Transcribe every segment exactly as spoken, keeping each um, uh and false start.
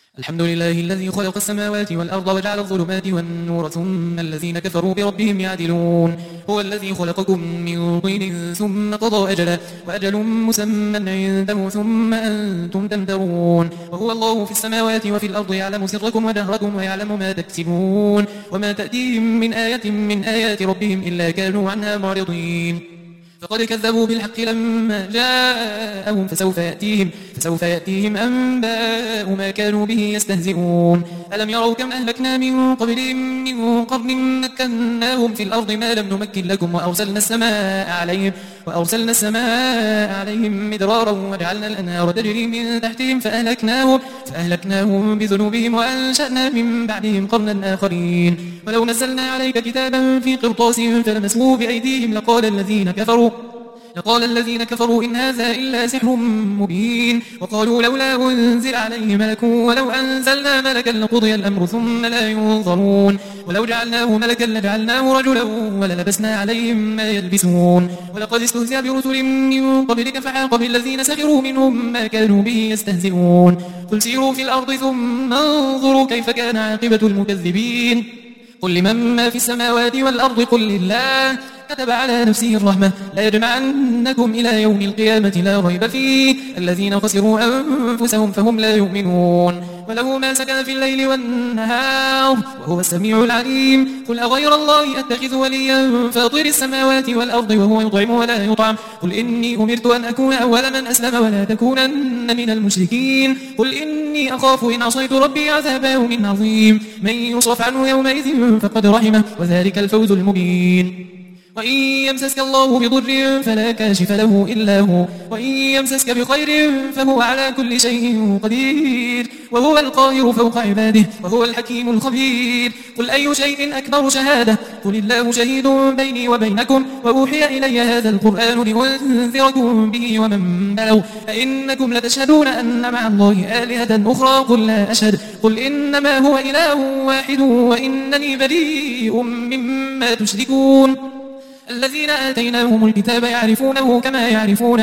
الحمد لله الذي خلق السماوات والأرض وجعل الظلمات والنور ثم الذين كفروا بربهم يعدلون. هو الذي خلقكم من طين ثم قضى أجلا وأجل مسمى عنده ثم أنتم تمترون. وهو الله في السماوات وفي الأرض يعلم سركم وجهركم ويعلم ما تكسبون وما تأتيهم من آية من آيات ربهم إلا كانوا عنها معرضين. فقد كذبوا بالحق لما جاءهم فسوف يأتيهم, فسوف يأتيهم أنباء ما كانوا به يستهزئون. ألم يروا كم أهلكنا من قبلهم من قرن مكناهم في الأرض ما لم نمكن لكم وأرسلنا السماء عليهم, وأرسلنا السماء عليهم مدرارا وجعلنا الأنهار تجري من تحتهم فأهلكناهم, فأهلكناهم بذنوبهم وأنشأنا من بعدهم قرنا آخرين. ولو نزلنا عليك كتابا في قرطاس فلمسوه بأيديهم لقال الذين كفروا لقال الذين كفروا إن هذا إلا سحر مبين. وقالوا لولا أنزل عليه ملك ولو أنزلنا ملكا لقضي الأمر ثم لا ينظرون. ولو جعلناه ملكا لجعلناه رجلا وللبسنا عليهم ما يلبسون. ولقد استهزئ برسل من قبلك فحاق بالذين سخروا منهم ما كانوا به يستهزئون. قل سيروا في الأرض ثم انظروا كيف كان عاقبة المكذبين. قل لمن ما في السماوات والأرض قل لله كتب على نفسه الرحمة لا يجمعنكم إلى يوم القيامة لا ريب فيه الذين خسروا أنفسهم فهم لا يؤمنون. وله ما سكن في الليل والنهار وهو السميع العليم. قل أغير الله أتخذ وليا فاطر السماوات والأرض وهو يطعم ولا يطعم. قل إني أمرت أن أكون أول من أسلم ولا تكونن من المشركين. قل إني أخاف إن عصيت ربي عذاب يوم عظيم. من يصرف عنه يومئذ فقد رحمه وذلك الفوز المبين. وإن يمسسك الله بضر فلا كاشف له إلا هو وإن يمسسك بخير فهو على كل شيء قدير وهو القاهر فوق عباده وهو الحكيم الخبير. قل أي شيء أكبر شهادة قل الله شهيد بيني وبينكم وأوحي إلي هذا القرآن لأنذركم به ومن بلغ أئنكم لتشهدون أن مع الله آلهة أخرى قل لا أشهد قل إنما هو إله واحد وإنني بريء مما تشركون. الذين آتيناهم الكتاب يعرفونه كما يعرفون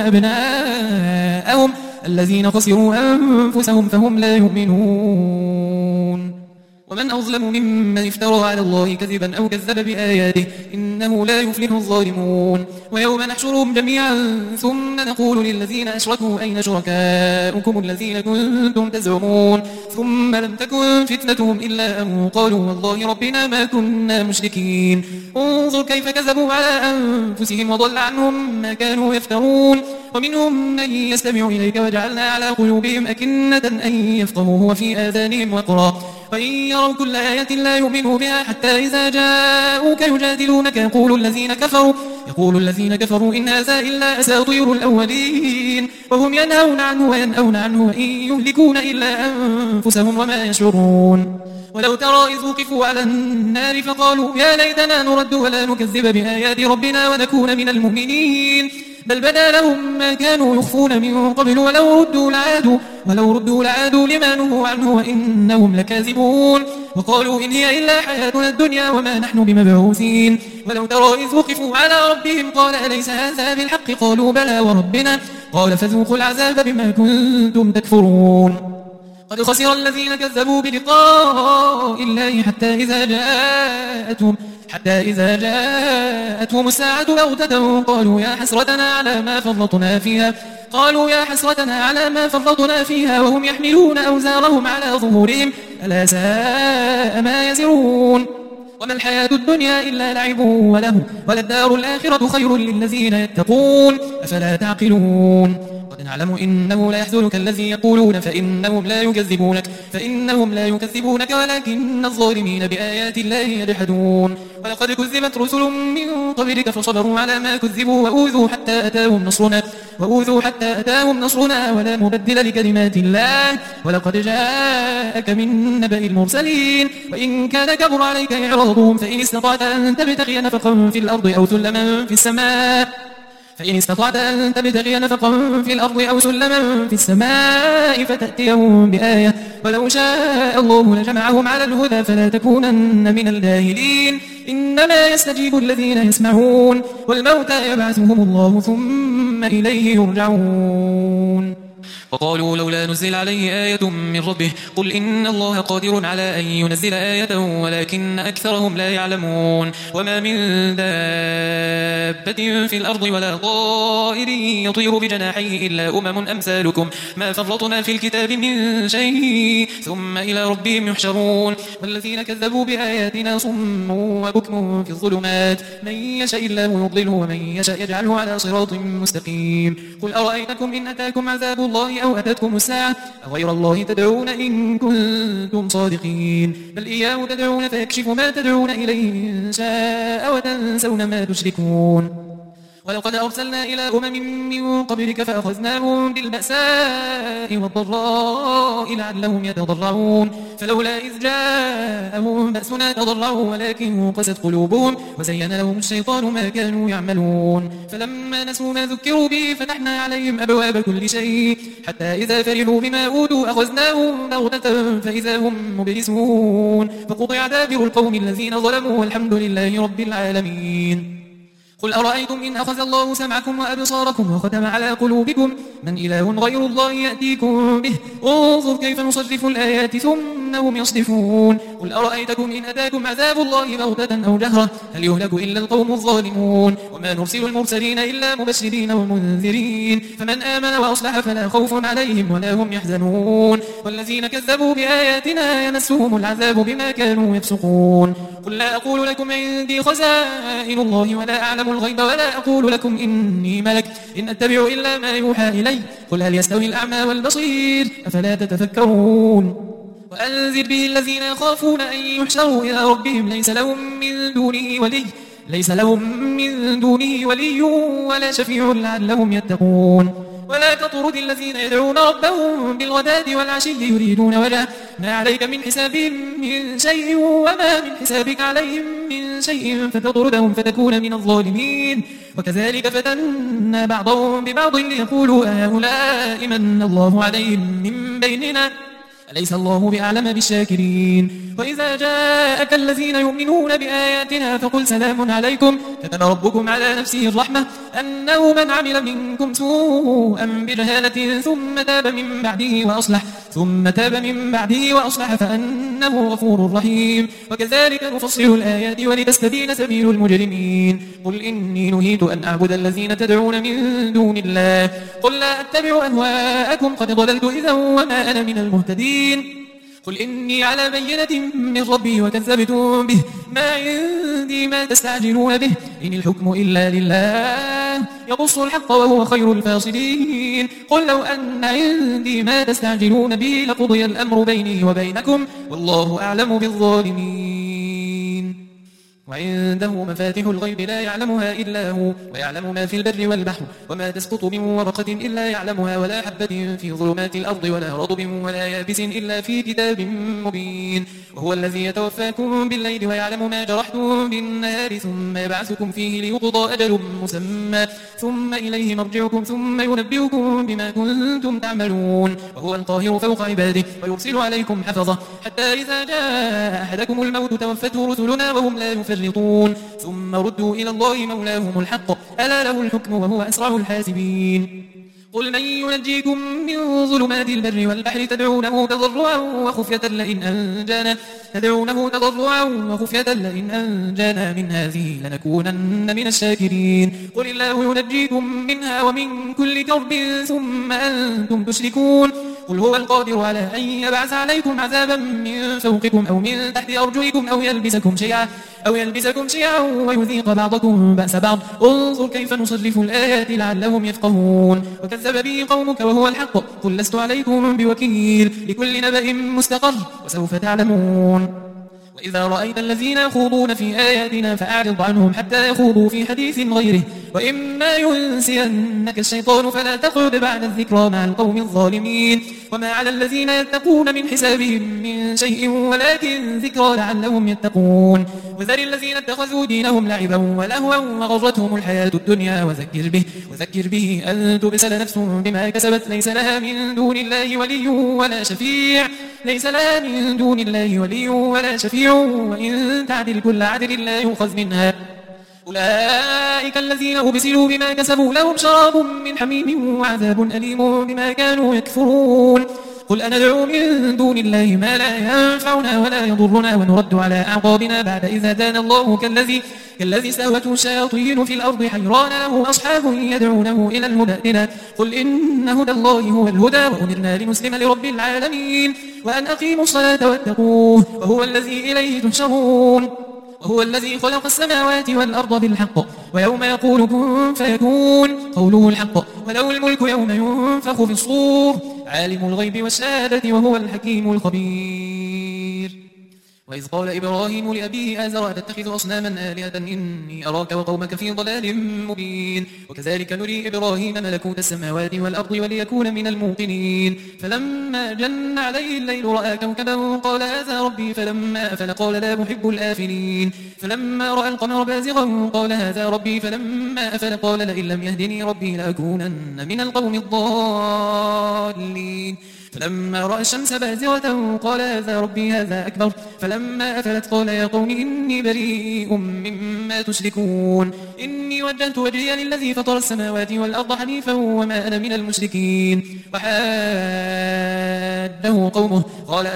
أبناءهم الذين خسروا أنفسهم فهم لا يؤمنون. ومن أظلم ممن افترى على الله كذبا أو كذب بآياته إنه لا يفلح الظالمون. ويوم نحشرهم جميعا ثم نقول للذين أشركوا أين شركاؤكم الذين كنتم تزعمون ثم لم تكن فتنتهم إلا أن قالوا والله ربنا ما كنا مشركين. انظر كيف كذبوا على أنفسهم وضل عنهم ما كانوا يفترون. ومنهم من يستمع إليك وجعلنا على قلوبهم أكنة أن يفقهوه وفي آذانهم وقرا وإن يروا كل آية لا يؤمنوا بها حتى إذا جاءوك يجادلونك يقول الذين كفروا يقول الذين كفروا إن هذا إلا أساطير الأولين وهم ينهون عنه وينأون عنه وإن يهلكون إلا أنفسهم وما يشعرون. ولو ترى إذ وقفوا على النار فقالوا يا ليتنا نرد ولا نكذب بآيات ربنا ونكون من المؤمنين بل بدا لهم ما كانوا يخفون من قبل ولو ردوا لعادوا ولو ردوا لعادوا لما نهوا عنه وإنهم لكاذبون. وقالوا إن هي إلا حياتنا الدنيا وما نحن بمبعوثين. ولو ترى إذ وقفوا على ربهم قال أليس هذا بالحق قالوا بلى وربنا قال فذوقوا العذاب بما كنتم تكفرون. قد خسر الذين كذبوا بلقاء الله حتى إذا جاءتهم حتى إذا جاءتهم الساعة بغتة قالوا يا حسرتنا على ما فرطنا فيها قالوا يا حسرتنا على ما فرطنا فيها وهم يحملون أوزارهم على ظهورهم ألا ساء ما يزرون. وما الحياة الدنيا إلا لعب وله وللدار الآخرة خير للذين يتقون أفلا تعقلون. قد نعلم إنه لا يحزنك الذي يقولون فإنهم لا يكذبونك فإنهم لا يكذبونك ولكن الظالمين بآيات الله يجحدون. ولقد كذبت رسل من قبلك فصبروا على ما كذبوا وأوذوا حتى أتاهم نصرنا وأوذوا حتى أتاهم نصرنا ولا مبدل لكلمات الله ولقد جاءك من نبأ المرسلين. وإن كان كبر عليك إعراضهم فإن استطعت أن تبتغي نفقا في الأرض أو سلما في السماء فإن استطعت أن تبتغي نفقا في الأرض أو سلما في السماء فتأتيهم بآية ولو شاء الله لجمعهم على الهدى فلا تكونن من الجاهلين. إنما يستجيب الذين يسمعون والموتى يبعثهم الله ثم إليه يرجعون. وقالوا لولا نزل عليه آية من ربه قل إن الله قادر على أن ينزل آية ولكن أكثرهم لا يعلمون وما من دابة في الأرض ولا طائر يطير بجناحيه إلا أمم أمثالكم ما فرطنا في الكتاب من شيء ثم إلى ربهم يحشرون والذين كذبوا بآياتنا صم وبكم في الظلمات من يشاء الله يضلله ومن يشاء يجعله على صراط مستقيم قل أرأيتكم إن أتاكم عذاب الله أو أتتكم الساعة أغير الله تدعون إن كنتم صادقين بل إياه تدعون فيكشف ما تدعون إليه إن شاء وتنسون ما تشركون ولقد أرسلنا إلى أمم من قبلك فأخذناهم بالبأساء والضراء لعلهم يتضرعون فلولا إذ جاءهم بأسنا تضرعوا ولكن قست قلوبهم وزين لهم الشيطان ما كانوا يعملون فلما نسوا ما ذكروا به فتحنا عليهم أبواب كل شيء حتى إذا فرحوا بما أوتوا أخذناهم بغتة فإذا هم مبلسون فقطع دابر القوم الذين ظلموا والحمد لله رب العالمين قل أرأيتم إن أخذ الله سمعكم وأبصاركم وختم على قلوبكم من إله غير الله يأتيكم به انظر كيف نصرف الآيات ثم هم يصدفون قل أرأيتكم إن أتاكم عذاب الله بغتة أو جهرة هل يهلك إلا القوم الظالمون وما نرسل المرسلين إلا مبشرين ومنذرين فمن آمن وأصلح فلا خوف عليهم ولا هم يحزنون والذين كذبوا بآياتنا يمسهم العذاب بما كانوا يفسقون قل لا أقول لكم عندي خزائن الله ولا أعلم الغيب ولا أقول لكم إني ملك إن أتبع إلا ما يوحى إلي قل هل يستوي الأعمى والبصير أفلا تتفكرون وأنذر به الذين يخافون أن يحشروا إلى ربهم ليس لهم من دونه ولي ليس لهم من دونه ولي ولا شفيع لعلهم يتقون ولا تطرد الذين يدعون ربهم بالغداة والعشي يريدون وجهه ما عليك من حسابهم من شيء وما من حسابك عليهم من شيء فتطردهم فتكون من الظالمين وكذلك فتنا بعضهم ببعض ليقولوا هؤلاء من الله عليهم من بيننا أليس الله بأعلم بالشاكرين وإذا جاءك الذين يؤمنون بآياتنا فقل سلام عليكم كتب ربكم على نفسه الرحمة أنه من عمل منكم سوءا بجهالة ثم تاب من بعده وأصلح ثم تاب من بعده وأصلح فأنه غفور رحيم وكذلك نفصل الآيات ولتستبين سبيل المجرمين قل إني نهيت أن أعبد الذين تدعون من دون الله قل لا أتبع أهواءكم قد ضللت إذا وما أنا من المهتدين قل إني على بينة من ربي وكذبتم به ما عندي ما تستعجلون به إن الحكم إلا لله يقص الحق وهو خير الفاصلين قل لو أن عندي ما تستعجلون به لقضي الأمر بيني وبينكم والله أعلم بالظالمين وعنده مفاتح الغيب لا يعلمها إلا هو ويعلم ما في البر والبحر وما تسقط من ورقة إلا يعلمها ولا حبة في ظلمات الأرض ولا رطب ولا يابس إلا في كتاب مبين وهو الذي يتوفاكم بالليل ويعلم ما جرحتم بالنهار ثم يبعثكم فيه ليقضى أجل مسمى ثم إليه مرجعكم ثم ينبئكم بما كنتم تعملون وهو القاهر فوق عباده ويرسل عليكم حفظه حتى إذا جاء أحدكم الموت توفته رسلنا وهم لا يفرطون ثم ردوا إلى الله مولاهم الحق ألا له الحكم وهو أسرع الحاسبين قل من ينجيكم من ظلمات البر والبحر تدعونه تضرعا وخفية لئن أنجانا تدعونه تضرعا وخفية لئن أنجانا من هذه لنكونن من الشاكرين قل الله ينجيكم منها ومن كل كرب ثم أنتم تشركون قل هو القادر على أن يبعث عليكم عذابا من فوقكم أو من تحت أرجلكم أو يلبسكم شيعا أو يلبسكم شيعا ويذيق بعضكم بأس بعض انظر كيف نصرف الآيات لعلهم يفقهون وكذب به قومك وهو الحق قل لست عليكم بوكيل لكل نبأ مستقر وسوف تعلمون وإذا رأيت الذين يخوضون في آياتنا فأعرض عنهم حتى يخوضوا في حديث غيره وإما ينسينك الشيطان فلا تقعد بعد الذكرى مع القوم الظالمين وما على الذين يتقون من حسابهم من شيء ولكن ذكرى لعلهم يتقون وذر الذين اتخذوا دينهم لعبا ولهوا وغرتهم الحياة الدنيا وذكر به وذكر به أن تبسل نفس بما كسبت ليس لها من دون الله ولي ولا شفيع ليس لها من دون الله ولي ولا شفيع وإن تعدل كل عدل لا يؤخذ منها أولئك الذين أبسلوا بما كسبوا لهم شراب من حميم وعذاب أليم بما كانوا يكفرون قل أندعو من دون الله ما لا ينفعنا ولا يضرنا ونرد على أعقابنا بعد إذ هدانا الله كالذي, كالذي استهوته الشياطين في الأرض حيران له أصحاب يدعونه إلى الهدى ائتنا قل إن هدى الله هو الهدى وأمرنا لنسلم لرب العالمين وأن أقيموا الصلاة واتقوه وهو الذي إليه تحشرون وهو الذي خلق السماوات والأرض بالحق ويوم يقول كن فيكون قوله الحق وله الملك يوم ينفخ في الصور عالم الغيب والشهادة وهو الحكيم الخبير وإذ قال إبراهيم لأبيه آزر أتتخذ أصناما آلهة إني أراك وقومك في ضلال مبين وكذلك نري إبراهيم ملكوت السماوات والأرض وليكون من الموقنين فلما جن عليه الليل رأى كوكبا قال هذا ربي فلما أفل قال لا أحب الآفلين فلما رأى القمر بازغا قال هذا ربي فلما أفل قال لئن لم يهدني ربي لأكونن من القوم الضالين فلما رأى الشمس بازغة قال هذا ربي هذا أكبر فلما أفلت قال يا قوم إني بريء مما تشركون إني وجهت وجهي للذي فطر السماوات والأرض حنيفا وما أنا من المشركين وحاده قومه قال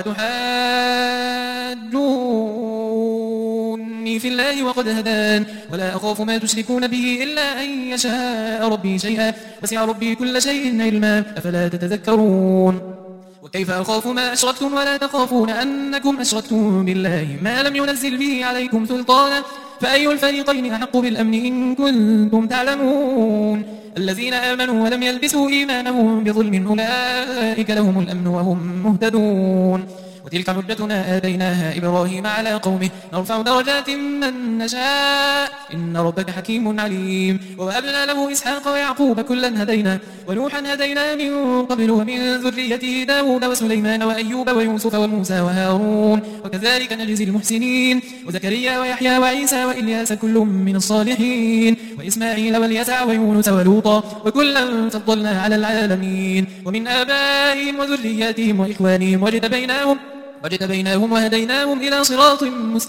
أتحاجوني في الله وقد هدان ولا أخاف ما تشركون به إلا أن يشاء ربي شيئا وسع ربي كل شيء علما أفلا تتذكرون وكيف أخاف ما أشركتم ولا تخافون أنكم أشركتم بالله ما لم ينزل به عليكم سلطانا فأي الفريقين أحق بالأمن إن كنتم تعلمون الذين آمنوا ولم يلبسوا إيمانهم بظلم أولئك لهم الأمن وهم مهتدون وتلك حجتنا آتيناها إبراهيم على قومه نرفع درجات من نشاء إن ربك حكيم عليم ووهبنا له إسحاق ويعقوب كلا هدينا ونوحا هدينا من قبل ومن ذريته داود وسليمان وأيوب ويوسف وموسى وهارون وكذلك نجزي المحسنين وزكريا ويحيى وعيسى وإلياس كل من الصالحين وإسماعيل واليسع ويونس ولوطا وكلا فضلنا على العالمين ومن آبائهم وذرياتهم وإخوانهم واجتبيناهم واجتبيناهم وهديناهم إلى صراط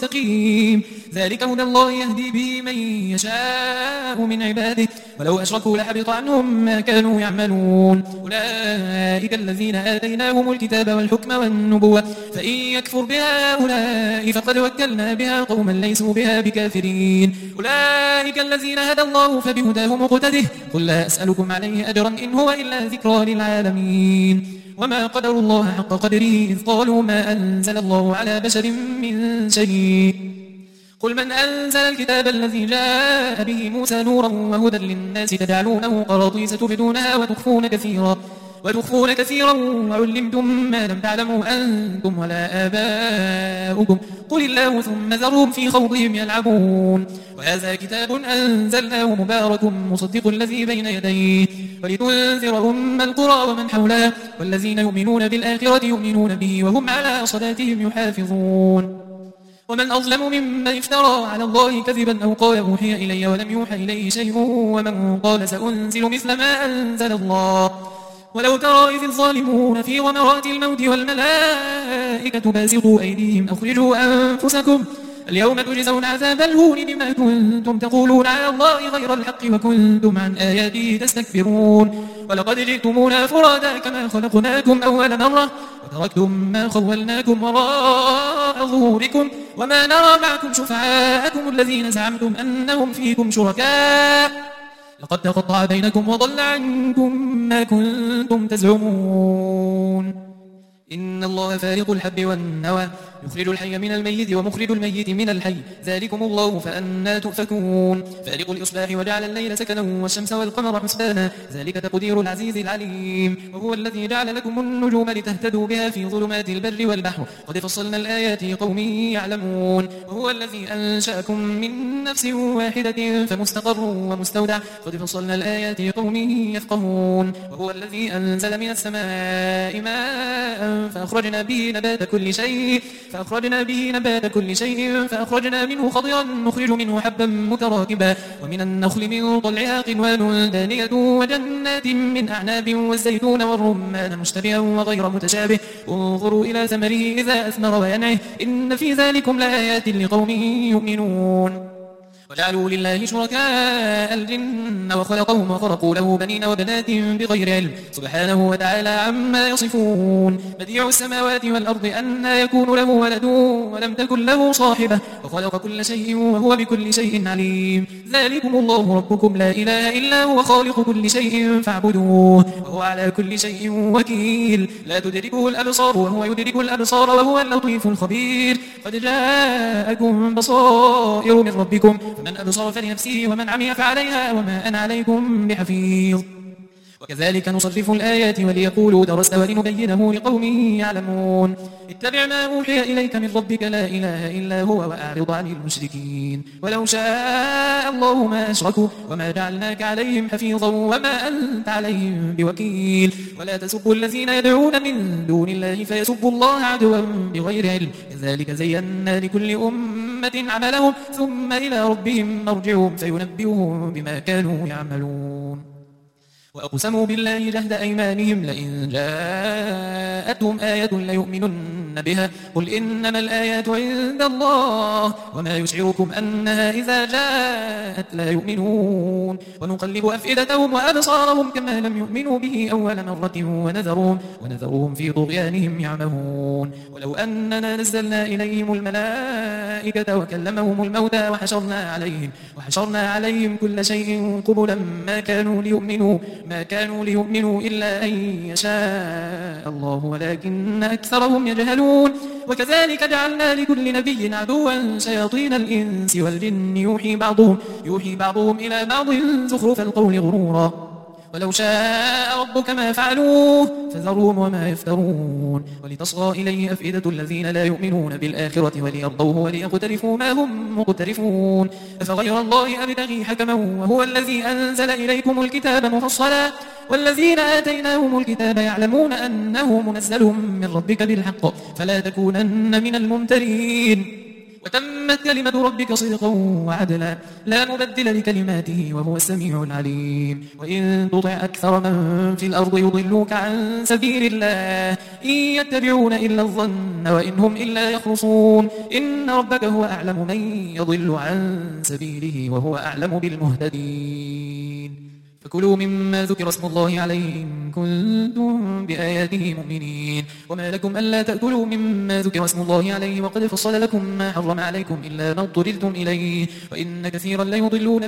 مستقيم ذلك هدى الله يهدي به من يشاء من عباده ولو أشركوا لحبط عنهم ما كانوا يعملون أولئك الذين آتيناهم الكتاب والحكم والنبوة فإن يكفر بها هؤلاء فقد وكلنا بها قوما ليسوا بها بكافرين أولئك الذين هدى الله فبهداه مقتده قل لا أسألكم عليه أجرا إن هو إلا ذكرى للعالمين وما قدروا الله حق قدره إذ قالوا ما أنزل الله على بشر من شيء قل من أنزل الكتاب الذي جاء به موسى نورا وهدى للناس تجعلونه قراطيس تبدونها وتخفون كثيرا وتخفون كثيرا وعلمتم ما لم تعلموا أنتم ولا آباؤكم قل الله ثم ذرهم في خوضهم يلعبون وهذا كتاب أنزلناه مبارك مصدق الذي بين يديه ولتنذر أم القرى ومن حولها والذين يؤمنون بالآخرة يؤمنون به وهم على صلاتهم يحافظون ومن أظلم ممن افترى على الله كذبا أو قال أوحي إلي ولم يوحى إليه شيء ومن قال سأنزل مثل ما أنزل الله ولو ترى إذ الظالمون في غمرات الموت والملائكة باسطوا أيديهم أخرجوا أنفسكم اليوم تجزون عذاب الهون بما كنتم تقولون على الله غير الحق وكنتم عن آياته تستكبرون ولقد جئتمونا فرادا كما خلقناكم أول مرة وتركتم ما خولناكم وراء ظهوركم وما نرى معكم شفعاءكم الذين زعمتم أنهم فيكم شركاء لقد تقطع بينكم وضل عنكم ما كنتم تزعمون إن الله فارق الحب والنوى يخرج الحي من الميت ومخرج الميت من الحي ذلكم الله فأنا تؤفكون فارق الإصباح وجعل الليل سكنا والشمس والقمر حسبانا ذلك تقدير العزيز العليم وهو الذي جعل لكم النجوم لتهتدوا بها في ظلمات البر والبحر قد فصلنا الآيات قوم يعلمون وهو الذي أنشأكم من نفس واحدة فمستقر ومستودع قد فصلنا الآيات قوم يفقهون وهو الذي أنزل من السماء ماء فأخرجنا به نبات كل شيء فأخرجنا به نبات كل شيء فأخرجنا منه خضرا نخرج منه حبا متراكبا ومن النخل من طلعها قنوان دانية وجنات من أعناب والزيتون والرمان مشتبها وغير متشابه انظروا إلى ثمره إذا أثمر وينعه إن في ذلكم لآيات لقوم يؤمنون وجعلوا لله شركاء الجن وخلقهم وخرقوا له بنين وبنات بغير علم سبحانه وتعالى عما يصفون. بديع السماوات والأرض أنى يكون له ولد ولم تكن له صاحبة وخلق كل شيء وهو بكل شيء عليم. ذلكم الله ربكم لا إله إلا هو خالق كل شيء فاعبدوه وهو على كل شيء وكيل. لا تدركه الأبصار وهو يدرك الأبصار وهو اللطيف الخبير. قد جاءكم بصائر من ربكم فمن أبصر فلنفسه ومن عمي فعليها وما أنا عليكم بحفيظ. وكذلك نصرف الآيات وليقولوا درست ولنبينه لقوم يعلمون. اتبع ما أوحي إليك من ربك لا إله إلا هو وأعرض عن المشركين. ولو شاء الله ما أشركوا وما جعلناك عليهم حفيظا وما أنت عليهم بوكيل. ولا تسبوا الذين يدعون من دون الله فيسبوا الله عدوا بغير علم. كذلك زينا لكل أمة عملهم ثم إلى ربهم مرجعهم فينبئهم بما كانوا يعملون. وأقسموا بالله جهد أيمانهم لئن جاءتهم آية ليؤمنن بها قل إنما الآيات عند الله وما يشعركم أنها إذا جاءت لا يؤمنون. ونقلب أفئدتهم وأبصارهم كما لم يؤمنوا به أول مرة ونذرهم, ونذرهم في طغيانهم يعمهون. ولو أننا نزلنا إليهم الملائكة وكلمهم الموتى وحشرنا عليهم, وحشرنا عليهم كل شيء قبلا ما كانوا ليؤمنوا ما كانوا ليؤمنوا إلا أن يشاء الله ولكن أكثرهم يجهلون. وكذلك جعلنا لكل نبي عدوا شياطين الإنس والجن يوحي بعضهم, يوحي بعضهم إلى بعض زخرف القول غرورا. ولو شاء ربك ما فعلوه فذرهم وما يفترون. ولتصغى إليه أفئدة الذين لا يؤمنون بالآخرة وليرضوه وليقترفوا ما هم مقترفون. أفغير الله أبتغي حكما وهو الذي أنزل إليكم الكتاب مفصلا والذين آتيناهم الكتاب يعلمون أنه منزل من ربك بالحق فلا تكونن من الممترين. وتمت كلمة ربك صدقا وعدلا لا مبدل لكلماته وهو السميع العليم. وإن تطع أكثر من في الأرض يضلوك عن سبيل الله إن يتبعون إلا الظن وإن هم إلا يخرصون. إن ربك هو أعلم من يضل عن سبيله وهو أعلم بالمهتدين. فكلوا مما ذكر اسم الله عليه إن كنتم بآياته مؤمنين. وما لكم ألا تأكلوا مما ذكر اسم الله عليه وقد فصل لكم ما حرم عليكم إلا ما اضطررتم إليه وإن كثيرا ليضلون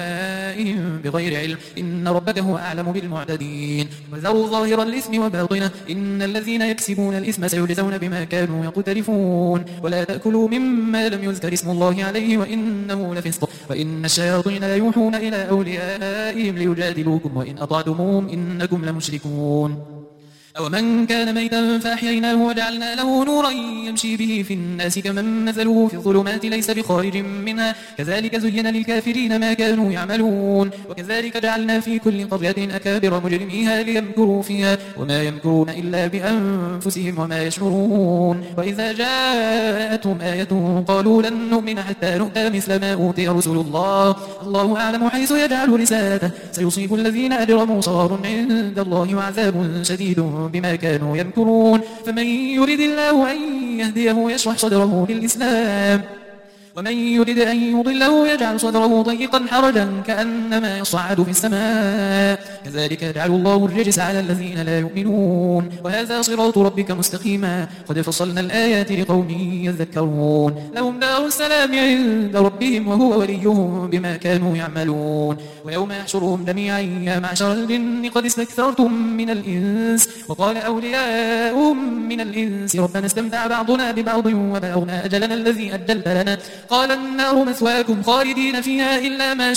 بأهوائهم بغير علم. إن ربك هو أعلم بالمعتدين. وذروا ظاهر الإثم وباطنه إن الذين يكسبون الإثم سيجزون بما كانوا يقترفون. ولا تأكلوا مما لم يذكر اسم الله عليه وإنه لفسق وإن الشياطين ليوحون إلى أوليائهم ليجادلوكم وإن أطعتموهم إنكم لمشركون. أو من كان ميتا فأحييناه وجعلنا له نورا يمشي به في الناس كمن مثله في الظلمات ليس بخارج منها كذلك زين للكافرين ما كانوا يعملون. وكذلك جعلنا في كل قرية أكابر مجرميها ليمكروا فيها وما يمكرون إلا بأنفسهم وما يشعرون. وإذا جاءتهم آية قالوا لن نؤمن حتى نؤتى مثل ما أوتي رسل الله الله أعلم حيث يجعل رسالته سيصيب الذين أجرموا صغار عند الله وعذاب شديد بما كانوا يمكرون. فمن يرد الله أن يهديه يشرح صدره للإسلام ومن يرد أن يضله يجعل صدره ضيقا حرجا كأنما يصعد في السماء كذلك يجعل الله الرجس على الذين لا يؤمنون. وهذا صراط ربك مستقيما قد فصلنا الآيات لقوم يذكرون. لهم دار السلام عند ربهم وهو وليهم بما كانوا يعملون. ويوم يحشرهم جميعا يا معشر الجن قد استكثرتم من الإنس وقال أولياؤهم من الإنس ربنا استمتع بعضنا ببعض وبلغنا أجلنا الذي أجلت لنا قال النار مثواكم خالدين فيها إلا ما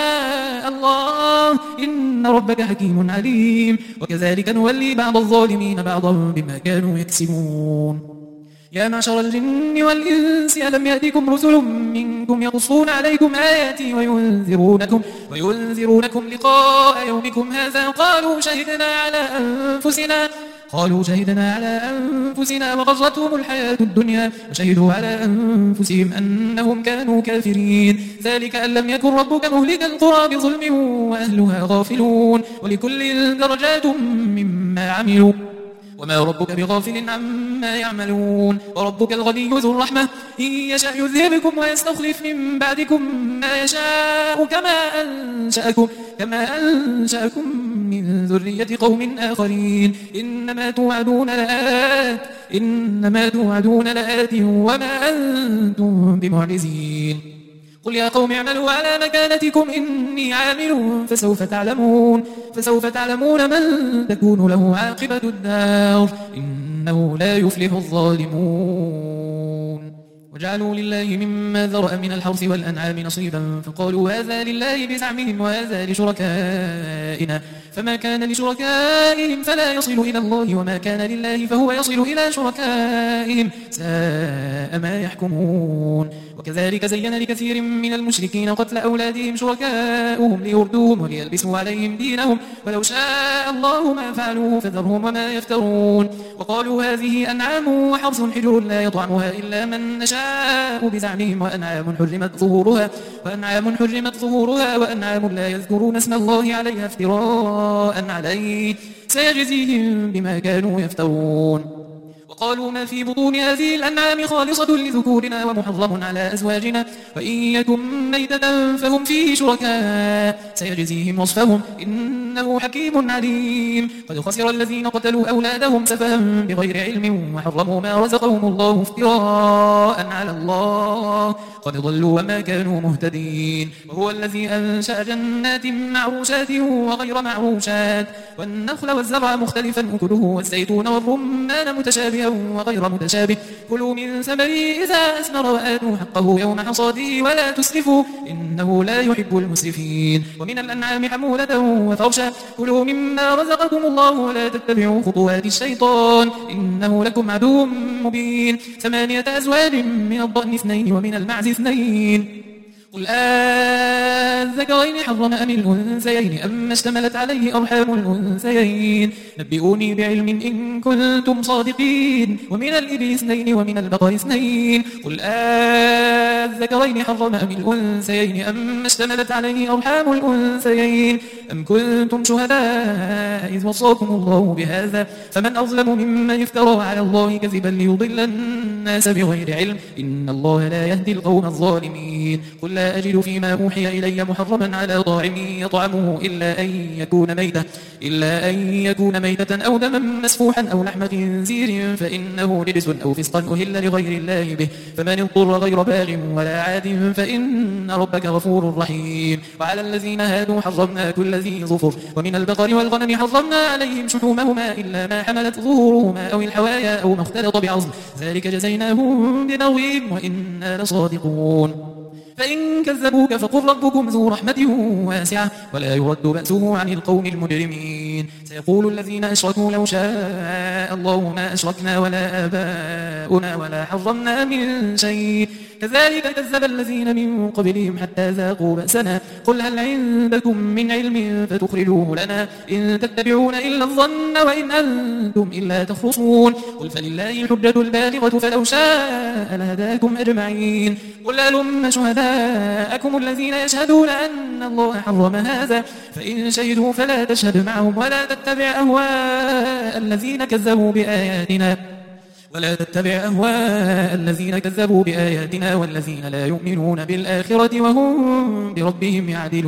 شاء الله إن ربك حكيم عليم. وكذلك نولي بعض الظالمين بعضا بما كانوا يكسبون. يا معشر الجن والإنس ألم يأتكم رسل منكم يقصون عليكم آياتي وينذرونكم, وينذرونكم لقاء يومكم هذا قالوا شهدنا على أنفسنا قالوا شهدنا على أنفسنا وغرتهم الحياة الدنيا وشهدوا على أنفسهم أنهم كانوا كافرين. ذلك أن لم يكن ربك مهلك القرى بظلم وأهلها غافلون ولكل درجات مما عملوا وما ربك بغافل عما يعملون وربك الغني ذو الرحمة إن يشاء يذهبكم ويستخلف من بعدكم ما يشاء كما أنشأكم, كما أنشأكم من ذرية قوم آخرين إنما توعدون لآت إنما توعدون لآت وما أنتم بمعجزين قل يا قوم اعملوا على مكانتكم إني عامل فسوف تعلمون فسوف تعلمون من تكون له عاقبة الدار إنه لا يفلح الظالمون وجعلوا لله مما ذرأ من الحرث والأنعام نصيبا فقالوا هذا لله بزعمهم وهذا لشركائنا فما كان لشركائهم فلا يصل إلى الله وما كان لله فهو يصل إلى شركائهم ساء ما يحكمون وكذلك زين لكثير من المشركين قتل أولادهم شركاؤهم ليردوهم وليلبسوا عليهم دينهم ولو شاء الله ما فعلوه فذرهم وما يفترون وقالوا هذه أنعام وحرث حجر لا يطعمها إلا من نشاء بزعمهم وأنعام حرمت ظهورها وأنعام حرمت ظهورها وأنعام لا يذكرون اسم الله عليها افتراء عليه سيجزيهم بما كانوا يفترون وقالوا ما في بطون هذه الأنعام خالصة لذكورنا ومحرم على أزواجنا وإن يكن ميتة فهم فيه شركاء سيجزيهم وصفهم إنه حكيم عليم قد خسر الذين قتلوا أولادهم سفها بغير علم وحرموا ما رزقهم الله افتراء على الله قد ضلوا وما كانوا مهتدين وهو الذي أنشأ جنات معروشات وغير معروشات والنخل والزرع مختلفا أكله والزيتون والرمان متشابها وغير متشابه كلوا من ثمره إذا أثمر وآتوا حقه يوم حصاده ولا تسرفوا إنه لا يحب المسرفين ومن الأنعام حمولة وفرشا كلوا مما رزقكم الله ولا تتبعوا خطوات الشيطان إنه لكم عدو مبين ثمانية أزواج من الضأن اثنين ومن المعز اثنين قل أذكرين حرم أم الأنثيين أما اشتملت عليه أرحام الأنثيين نبئوني بعلم إن كنتم صادقين ومن الإبل اثنين ومن البقر اثنين قل أذكرين حرم أم الأنثيين أما اشتملت عليه أرحام الأنثيين أم كنتم شهداء إذ وصاكم الله بهذا فمن أظلم ممن يفترى على الله كذبا ليضل الناس بغير علم إن الله لا يهدي القوم الظالمين قل لا أجد فيما أوحي إلي محرما على طاعم يطعمه إلا أن يكون ميتة إلا أن يكون ميتة أو دما مسفوحا أو لحم خنزير فإنه رجس أو فسقا أهل لغير الله به فمن اضطر غير باغ ولا عاد فإن ربك غفور رحيم وعلى الذين هادوا حرمنا كل ذي ظفر ومن البقر والغنم حرمنا عليهم شحومهما إلا ما حملت ظهورهما أو الحوايا أو ما اختلط بعظم ذلك جزيناهم ببغيهم وإنا لصادقون فإن كذبوك فقل ربكم ذو رحمة واسعة ولا يرد بأسه عن القوم المجرمين سيقول الذين أشركوا لو شاء الله ما أشركنا ولا آباؤنا ولا حرمنا من شيء كذلك كذب الذين من قبلهم حتى ذاقوا بأسنا قل هل عندكم من علم فتخرجوه لنا إن تتبعون إلا الظن وإن أنتم إلا تخرصون قل فلله الحجة البالغة فلو شاء لهداكم أجمعين قل هلم شهداءكم الذين يشهدون أن الله حرم هذا فإن شهدوا فلا تشهد معهم ولا تتبع أهواء الذين كذبوا بآياتنا ولا تتبع أهواء الذين كذبوا بآياتنا والذين لا يؤمنون بالآخرة وهم بربهم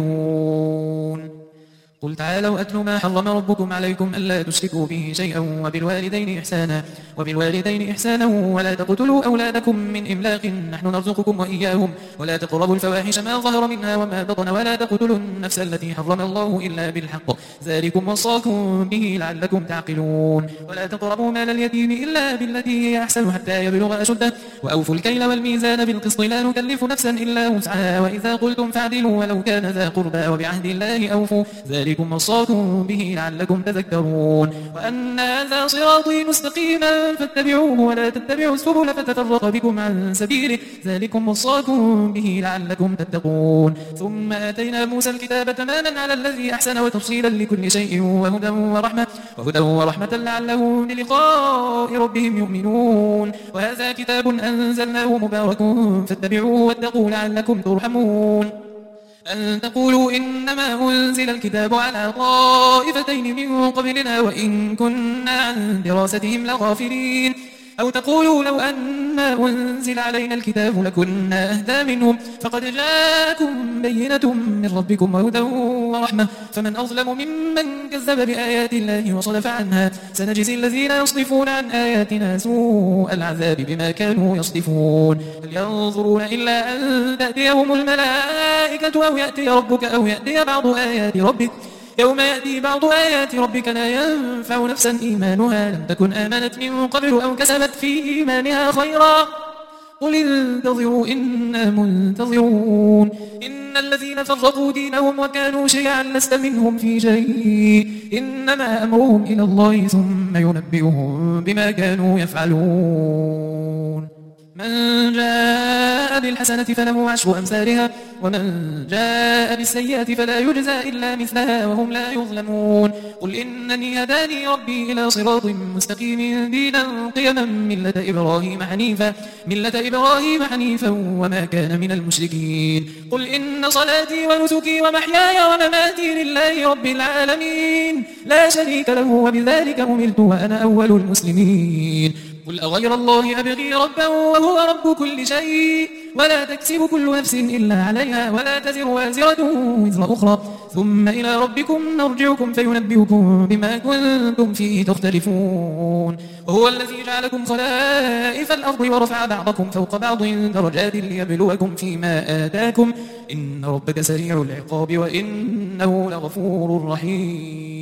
يعدلون قل تعالوا أتل ما حرم ربكم عليكم ألا تشركوا به شيئا وبالوالدين إحسانا وبالوالدين إحسانا ولا تقتلوا أولادكم من إملاق نحن نرزقكم وإياهم ولا تقربوا الفواحش ما ظهر منها وما بطن ولا تقتلوا النفس التي حرم الله إلا بالحق ذلكم وصاكم به لعلكم تعقلون ولا تقربوا مال اليتيم إلا بالتي هي أحسن حتى يبلغ أشده وأوفوا الكيل والميزان بالقسط لا نكلف نفسا إلا وسعها وإذا قلتم فاعدلوا ولو كان ذا قربى وبعهد الله أوفوا ذلك ذلكم وصاكم به لعلكم تذكرون وأن هذا صراطي مستقيما فاتبعوه ولا تتبعوا السبل فتفرق بكم عن سبيله ذلكم وصاكم به لعلكم تتقون ثم آتينا موسى الكتاب تماما على الذي أحسن وتفصيلا لكل شيء وهدى ورحمة وهدى ورحمة لعلهم بلقاء ربهم يؤمنون وهذا كتاب أنزلناه مبارك فاتبعوه واتقوا لعلكم ترحمون أن تقولوا إنما أنزل الكتاب على طائفتين من قبلنا وإن كنا عن دراستهم لغافلين أو تقولوا لو أن أنزل علينا الكتاب لكنا أهدى منهم فقد جاءكم بينة من ربكم وهدى ورحمة فمن أظلم ممن كذب بآيات الله وصدف عنها سنجزي الذين يصدفون عن آياتنا سوء العذاب بما كانوا يصدفون هل ينظرون إلا أن تأتيهم الملائكة أو يأتي ربك أو يأتي بعض آيات ربك يوم يأتي بعض آيات ربك لا ينفع نفسا إيمانها لم تكن آمنت من قبل أو كسبت في إيمانها خيرا قل انتظروا إنا منتظرون إن الذين فرقوا دينهم وكانوا شيعا لست منهم في شيء إنما أمرهم إلى الله ثم ينبئهم بما كانوا يفعلون من جاء بالحسنة فله عشر أمثالها ومن جاء بالسيئة فلا يجزى إلا مثلها وهم لا يظلمون قل إنني هداني ربي إلى صراط مستقيم دينا قيما ملة إبراهيم حنيفا ملة إبراهيم حنيفا وما كان من المشركين قل إن صلاتي ونسكي ومحياي ومماتي لله رب العالمين لا شريك له وبذلك أمرت وأنا أول المسلمين قل أغير الله أبغي ربا وهو رب كل شيء ولا تكسب كل نفس إلا عليها ولا تزر وازرة وزر أخرى ثم إلى ربكم نرجعكم فينبئكم بما كنتم فيه تختلفون وهو الذي جعلكم خلائف الأرض ورفع بعضكم فوق بعض درجات ليبلوكم فيما آتاكم إن ربك سريع العقاب وإنه لغفور رحيم